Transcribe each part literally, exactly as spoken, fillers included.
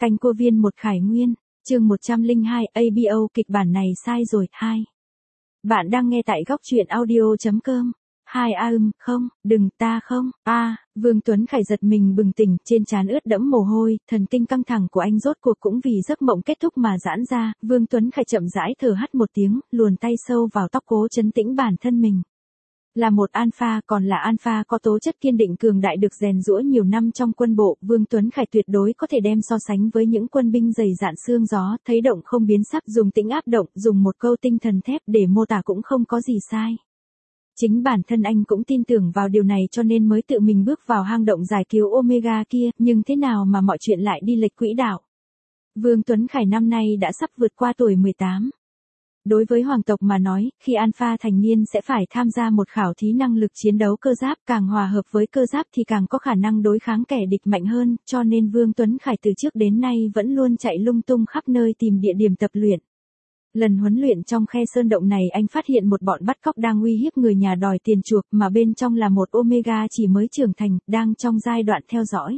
Canh cô viên một Khải Nguyên, chương một trăm lẻ hai, a bê o kịch bản này sai rồi, hai. Bạn đang nghe tại góc truyện audio.com. Hai a ưm, không, đừng, ta không, a Vương Tuấn Khải giật mình bừng tỉnh, trên trán ướt đẫm mồ hôi, thần kinh căng thẳng của anh rốt cuộc cũng vì giấc mộng kết thúc mà giãn ra. Vương Tuấn Khải chậm rãi thở hắt một tiếng, luồn tay sâu vào tóc cố trấn tĩnh bản thân mình. Là một alpha, còn là alpha có tố chất kiên định cường đại được rèn giũa nhiều năm trong quân bộ, Vương Tuấn Khải tuyệt đối có thể đem so sánh với những quân binh dày dạn xương gió, thấy động không biến sắc, dùng tĩnh áp động, dùng một câu tinh thần thép để mô tả cũng không có gì sai. Chính bản thân anh cũng tin tưởng vào điều này cho nên mới tự mình bước vào hang động giải cứu Omega kia, nhưng thế nào mà mọi chuyện lại đi lệch quỹ đạo. Vương Tuấn Khải năm nay đã sắp vượt qua tuổi mười tám. Đối với hoàng tộc mà nói, khi alpha thành niên sẽ phải tham gia một khảo thí năng lực chiến đấu cơ giáp, càng hòa hợp với cơ giáp thì càng có khả năng đối kháng kẻ địch mạnh hơn, cho nên Vương Tuấn Khải từ trước đến nay vẫn luôn chạy lung tung khắp nơi tìm địa điểm tập luyện. Lần huấn luyện trong khe sơn động này anh phát hiện một bọn bắt cóc đang uy hiếp người nhà đòi tiền chuộc, mà bên trong là một Omega chỉ mới trưởng thành, đang trong giai đoạn theo dõi.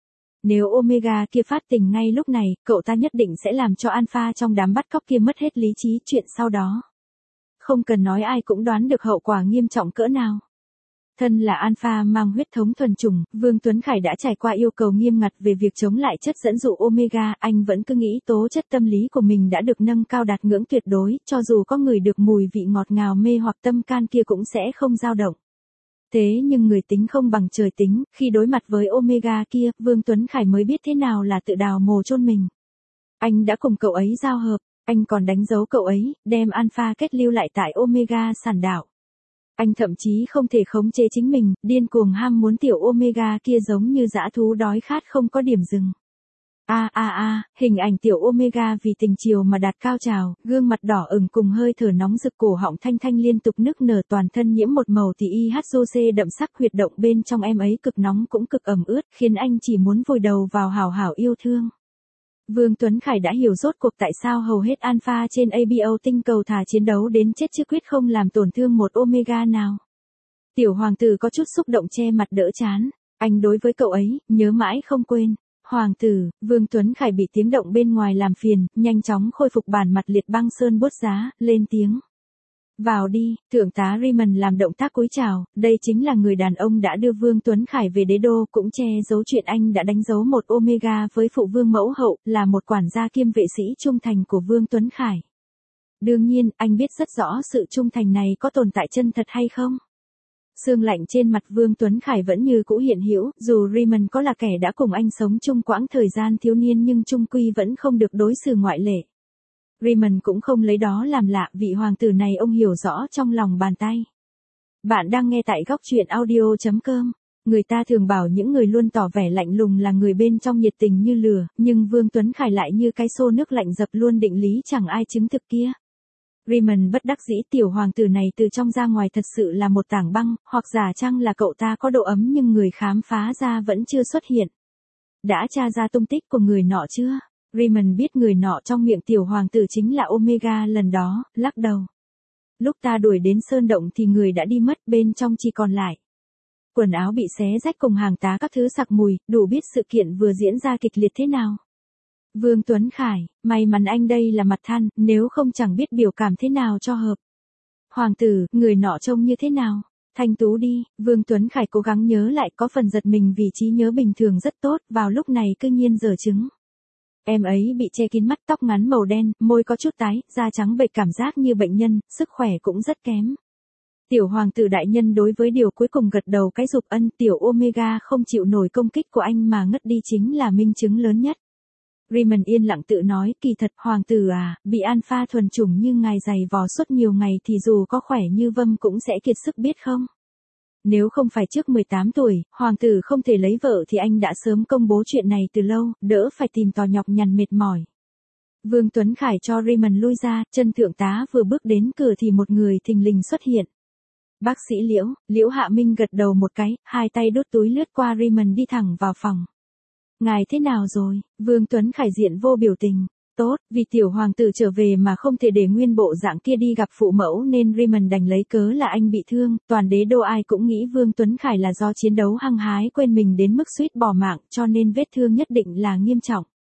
Nếu Omega kia phát tình ngay lúc này, cậu ta nhất định sẽ làm cho alpha trong đám bắt cóc kia mất hết lý trí, chuyện sau đó. Không cần nói ai cũng đoán được hậu quả nghiêm trọng cỡ nào. Thân là alpha mang huyết thống thuần chủng, Vương Tuấn Khải đã trải qua yêu cầu nghiêm ngặt về việc chống lại chất dẫn dụ Omega, anh vẫn cứ nghĩ tố chất tâm lý của mình đã được nâng cao đạt ngưỡng tuyệt đối, cho dù có người được mùi vị ngọt ngào mê hoặc tâm can kia cũng sẽ không dao động. Thế nhưng người tính không bằng trời tính, khi đối mặt với Omega kia, Vương Tuấn Khải mới biết thế nào là tự đào mồ chôn mình. Anh đã cùng cậu ấy giao hợp, anh còn đánh dấu cậu ấy, đem alpha kết lưu lại tại Omega sản đảo. Anh thậm chí không thể khống chế chính mình, điên cuồng ham muốn tiểu Omega kia giống như dã thú đói khát không có điểm dừng. A a a, hình ảnh tiểu Omega vì tình chiều mà đạt cao trào, gương mặt đỏ ửng cùng hơi thở nóng rực, cổ họng thanh thanh liên tục nức nở, toàn thân nhiễm một màu thì i hát ô xê đậm sắc, huyệt động bên trong em ấy cực nóng cũng cực ẩm ướt, khiến anh chỉ muốn vùi đầu vào hào hào yêu thương. Vương Tuấn Khải đã hiểu rốt cuộc tại sao hầu hết alpha trên a bê o tinh cầu thà chiến đấu đến chết chứ quyết không làm tổn thương một Omega nào. Tiểu hoàng tử có chút xúc động che mặt đỡ chán, anh đối với cậu ấy, nhớ mãi không quên. Hoàng tử, Vương Tuấn Khải bị tiếng động bên ngoài làm phiền, nhanh chóng khôi phục bản mặt liệt băng sơn bốt giá, lên tiếng. Vào đi, thượng tá Raymond làm động tác cúi chào, đây chính là người đàn ông đã đưa Vương Tuấn Khải về đế đô, cũng che giấu chuyện anh đã đánh dấu một Omega với phụ vương mẫu hậu, là một quản gia kiêm vệ sĩ trung thành của Vương Tuấn Khải. Đương nhiên, anh biết rất rõ sự trung thành này có tồn tại chân thật hay không. Sương lạnh trên mặt Vương Tuấn Khải vẫn như cũ hiện hữu, dù Raymond có là kẻ đã cùng anh sống chung quãng thời gian thiếu niên nhưng chung quy vẫn không được đối xử ngoại lệ. Raymond cũng không lấy đó làm lạ, vị hoàng tử này ông hiểu rõ trong lòng bàn tay. Bạn đang nghe tại góc truyện audio.com. Người ta thường bảo những người luôn tỏ vẻ lạnh lùng là người bên trong nhiệt tình như lửa, nhưng Vương Tuấn Khải lại như cái xô nước lạnh dập luôn định lý chẳng ai chứng thực kia. Raymond bất đắc dĩ, tiểu hoàng tử này từ trong ra ngoài thật sự là một tảng băng, hoặc giả chăng là cậu ta có độ ấm nhưng người khám phá ra vẫn chưa xuất hiện. Đã tra ra tung tích của người nọ chưa? Raymond biết người nọ trong miệng tiểu hoàng tử chính là Omega lần đó, lắc đầu. Lúc ta đuổi đến sơn động thì người đã đi mất, bên trong chỉ còn lại quần áo bị xé rách cùng hàng tá các thứ sặc mùi, đủ biết sự kiện vừa diễn ra kịch liệt thế nào. Vương Tuấn Khải, may mắn anh đây là mặt than, nếu không chẳng biết biểu cảm thế nào cho hợp. Hoàng tử, người nọ trông như thế nào? Thanh tú đi, Vương Tuấn Khải cố gắng nhớ lại, có phần giật mình vì trí nhớ bình thường rất tốt, vào lúc này cứ nhiên dở chứng. Em ấy bị che kín mắt, tóc ngắn màu đen, môi có chút tái, da trắng bệch, cảm giác như bệnh nhân, sức khỏe cũng rất kém. Tiểu hoàng tử đại nhân đối với điều cuối cùng gật đầu cái rụp ân, tiểu Omega không chịu nổi công kích của anh mà ngất đi chính là minh chứng lớn nhất. Raymond yên lặng tự nói, kỳ thật, hoàng tử à, bị alpha thuần chủng như ngài giày vò suốt nhiều ngày thì dù có khỏe như vâm cũng sẽ kiệt sức biết không? Nếu không phải trước mười tám tuổi, hoàng tử không thể lấy vợ thì anh đã sớm công bố chuyện này từ lâu, đỡ phải tìm tòi nhọc nhằn mệt mỏi. Vương Tuấn Khải cho Raymond lui ra, chân thượng tá vừa bước đến cửa thì một người thình lình xuất hiện. Bác sĩ Liễu, Liễu Hạ Minh gật đầu một cái, hai tay đút túi lướt qua Raymond đi thẳng vào phòng. Ngài thế nào rồi? Vương Tuấn Khải diện vô biểu tình. Tốt, vì tiểu hoàng tử trở về mà không thể để nguyên bộ dạng kia đi gặp phụ mẫu nên Raymond đành lấy cớ là anh bị thương, toàn đế đô ai cũng nghĩ Vương Tuấn Khải là do chiến đấu hăng hái quên mình đến mức suýt bỏ mạng cho nên vết thương nhất định là nghiêm trọng.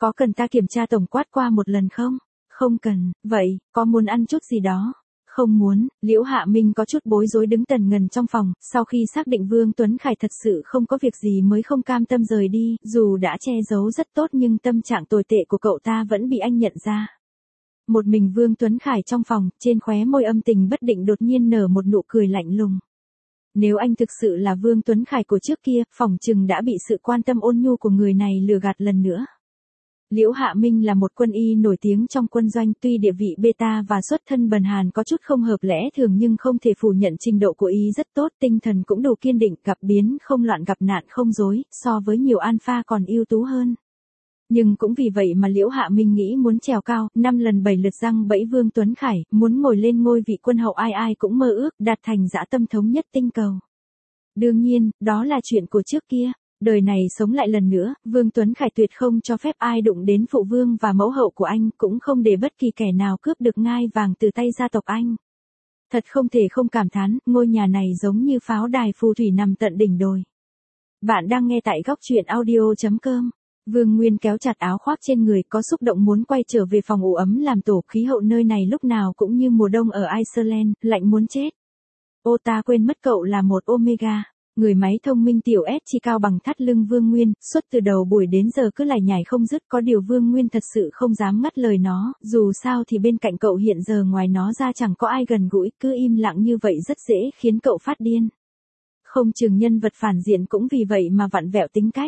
Có cần ta kiểm tra tổng quát qua một lần không? Không cần, vậy, có muốn ăn chút gì đó? Không muốn, Liễu Hạ Minh có chút bối rối đứng tần ngần trong phòng, sau khi xác định Vương Tuấn Khải thật sự không có việc gì mới không cam tâm rời đi, dù đã che giấu rất tốt nhưng tâm trạng tồi tệ của cậu ta vẫn bị anh nhận ra. Một mình Vương Tuấn Khải trong phòng, trên khóe môi âm tình bất định đột nhiên nở một nụ cười lạnh lùng. Nếu anh thực sự là Vương Tuấn Khải của trước kia, phỏng chừng đã bị sự quan tâm ôn nhu của người này lừa gạt lần nữa. Liễu Hạ Minh là một quân y nổi tiếng trong quân doanh, tuy địa vị beta và xuất thân bần hàn có chút không hợp lẽ thường nhưng không thể phủ nhận trình độ của y rất tốt, tinh thần cũng đủ kiên định, gặp biến không loạn gặp nạn không rối, so với nhiều alpha còn ưu tú hơn. Nhưng cũng vì vậy mà Liễu Hạ Minh nghĩ muốn trèo cao, năm lần bảy lượt răng bẫy Vương Tuấn Khải, muốn ngồi lên ngôi vị quân hậu ai ai cũng mơ ước, đạt thành dã tâm thống nhất tinh cầu. Đương nhiên, đó là chuyện của trước kia. Đời này sống lại lần nữa, Vương Tuấn Khải tuyệt không cho phép ai đụng đến phụ vương và mẫu hậu của anh, cũng không để bất kỳ kẻ nào cướp được ngai vàng từ tay gia tộc anh. Thật không thể không cảm thán, ngôi nhà này giống như pháo đài phù thủy nằm tận đỉnh đồi. Bạn đang nghe tại góc truyện audio chấm com. Vương Nguyên kéo chặt áo khoác trên người, có xúc động muốn quay trở về phòng ủ ấm làm tổ, khí hậu nơi này lúc nào cũng như mùa đông ở Iceland, lạnh muốn chết. Ô ta quên mất cậu là một Omega. Người máy thông minh tiểu S chỉ cao bằng thắt lưng Vương Nguyên, suốt từ đầu buổi đến giờ cứ lải nhải không dứt, có điều Vương Nguyên thật sự không dám ngắt lời nó, dù sao thì bên cạnh cậu hiện giờ ngoài nó ra chẳng có ai gần gũi, cứ im lặng như vậy rất dễ khiến cậu phát điên. Không chừng nhân vật phản diện cũng vì vậy mà vặn vẹo tính cách.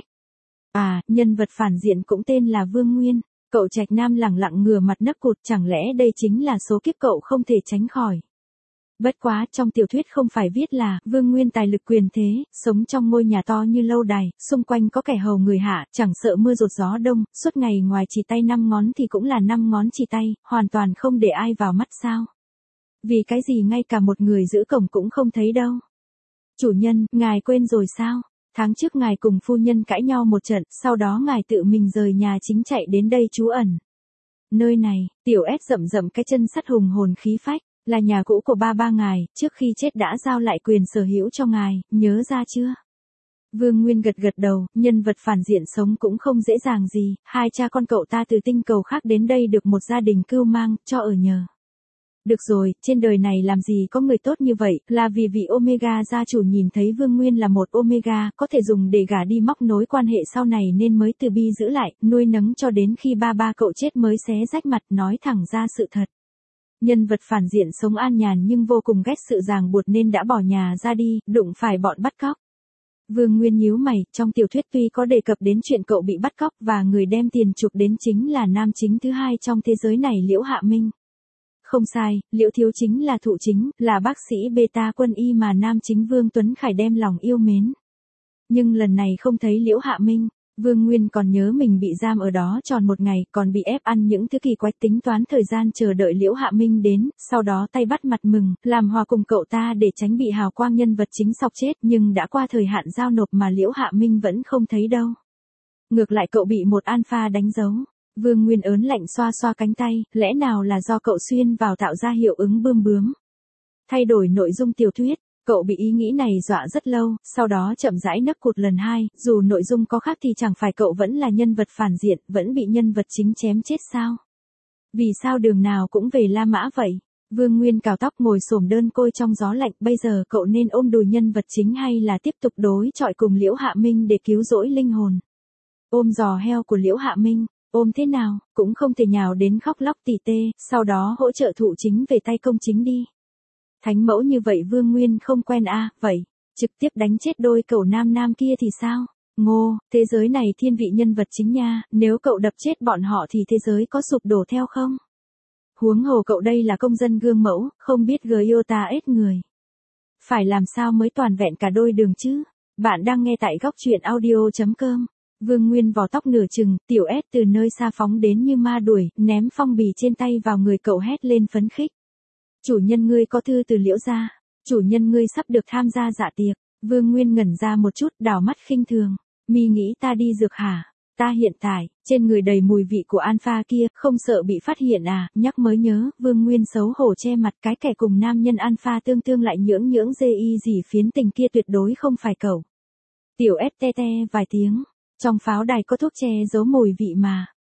À, nhân vật phản diện cũng tên là Vương Nguyên, cậu Trạch Nam lẳng lặng ngửa mặt nấp cụt, chẳng lẽ đây chính là số kiếp cậu không thể tránh khỏi. Bất quá, trong tiểu thuyết không phải viết là, Vương Nguyên tài lực quyền thế, sống trong ngôi nhà to như lâu đài, xung quanh có kẻ hầu người hạ, chẳng sợ mưa rột gió đông, suốt ngày ngoài chỉ tay năm ngón thì cũng là năm ngón chỉ tay, hoàn toàn không để ai vào mắt sao. Vì cái gì ngay cả một người giữ cổng cũng không thấy đâu. Chủ nhân, ngài quên rồi sao? Tháng trước ngài cùng phu nhân cãi nhau một trận, sau đó ngài tự mình rời nhà chính chạy đến đây trú ẩn. Nơi này, tiểu S rậm rậm cái chân sắt hùng hồn khí phách. Là nhà cũ của ba ba ngài, trước khi chết đã giao lại quyền sở hữu cho ngài, nhớ ra chưa? Vương Nguyên gật gật đầu, nhân vật phản diện sống cũng không dễ dàng gì, hai cha con cậu ta từ tinh cầu khác đến đây được một gia đình cưu mang, cho ở nhờ. Được rồi, trên đời này làm gì có người tốt như vậy, là vì vị Omega gia chủ nhìn thấy Vương Nguyên là một Omega, có thể dùng để gả đi móc nối quan hệ sau này nên mới từ bi giữ lại, nuôi nấng cho đến khi ba ba cậu chết mới xé rách mặt nói thẳng ra sự thật. Nhân vật phản diện sống an nhàn nhưng vô cùng ghét sự ràng buộc nên đã bỏ nhà ra đi, đụng phải bọn bắt cóc. Vương Nguyên nhíu mày, trong tiểu thuyết tuy có đề cập đến chuyện cậu bị bắt cóc và người đem tiền chuộc đến chính là nam chính thứ hai trong thế giới này Liễu Hạ Minh. Không sai, Liễu thiếu chính là thụ chính, là bác sĩ beta quân y mà nam chính Vương Tuấn Khải đem lòng yêu mến. Nhưng lần này không thấy Liễu Hạ Minh. Vương Nguyên còn nhớ mình bị giam ở đó tròn một ngày, còn bị ép ăn những thứ kỳ quái, tính toán thời gian chờ đợi Liễu Hạ Minh đến, sau đó tay bắt mặt mừng, làm hòa cùng cậu ta để tránh bị hào quang nhân vật chính sọc chết, nhưng đã qua thời hạn giao nộp mà Liễu Hạ Minh vẫn không thấy đâu. Ngược lại cậu bị một alpha đánh dấu. Vương Nguyên ớn lạnh xoa xoa cánh tay, lẽ nào là do cậu xuyên vào tạo ra hiệu ứng bươm bướm. Thay đổi nội dung tiểu thuyết. Cậu bị ý nghĩ này dọa rất lâu, sau đó chậm rãi nấp cụt lần hai, dù nội dung có khác thì chẳng phải cậu vẫn là nhân vật phản diện, vẫn bị nhân vật chính chém chết sao? Vì sao đường nào cũng về La Mã vậy? Vương Nguyên cào tóc ngồi xổm đơn côi trong gió lạnh, bây giờ cậu nên ôm đùi nhân vật chính hay là tiếp tục đối chọi cùng Liễu Hạ Minh để cứu rỗi linh hồn? Ôm giò heo của Liễu Hạ Minh, ôm thế nào, cũng không thể nhào đến khóc lóc tỉ tê, sau đó hỗ trợ thụ chính về tay công chính đi. Thánh mẫu như vậy Vương Nguyên không quen à, vậy, trực tiếp đánh chết đôi cậu nam nam kia thì sao? Ngô, thế giới này thiên vị nhân vật chính nha, nếu cậu đập chết bọn họ thì thế giới có sụp đổ theo không? Huống hồ cậu đây là công dân gương mẫu, không biết Giota ết người. Phải làm sao mới toàn vẹn cả đôi đường chứ? Bạn đang nghe tại góc truyện audio chấm com. Vương Nguyên vò tóc nửa chừng, tiểu S từ nơi xa phóng đến như ma đuổi, ném phong bì trên tay vào người cậu hét lên phấn khích. Chủ nhân ngươi có thư từ Liễu gia, chủ nhân ngươi sắp được tham gia dạ tiệc. Vương Nguyên ngẩn ra một chút, đảo mắt khinh thường. Mi nghĩ ta đi dược hả? Ta hiện tại, trên người đầy mùi vị của alpha kia, không sợ bị phát hiện à? Nhắc mới nhớ, Vương Nguyên xấu hổ che mặt, cái kẻ cùng nam nhân alpha tương tương lại nhưỡng nhưỡng dê y gì phiến tình kia tuyệt đối không phải cậu. Tiểu S te te vài tiếng, trong pháo đài có thuốc che giấu mùi vị mà.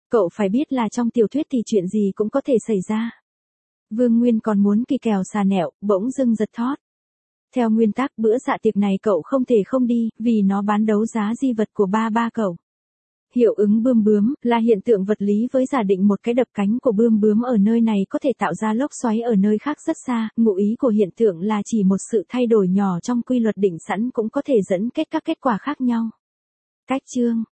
Cậu phải biết là trong tiểu thuyết thì chuyện gì cũng có thể xảy ra. Vương Nguyên còn muốn kỳ kèo xà nẹo, bỗng dưng giật thót. Theo nguyên tắc bữa dạ tiệc này cậu không thể không đi, vì nó bán đấu giá di vật của ba ba cậu. Hiệu ứng bươm bướm là hiện tượng vật lý với giả định một cái đập cánh của bươm bướm ở nơi này có thể tạo ra lốc xoáy ở nơi khác rất xa. Ngụ ý của hiện tượng là chỉ một sự thay đổi nhỏ trong quy luật định sẵn cũng có thể dẫn kết các kết quả khác nhau. Cách chương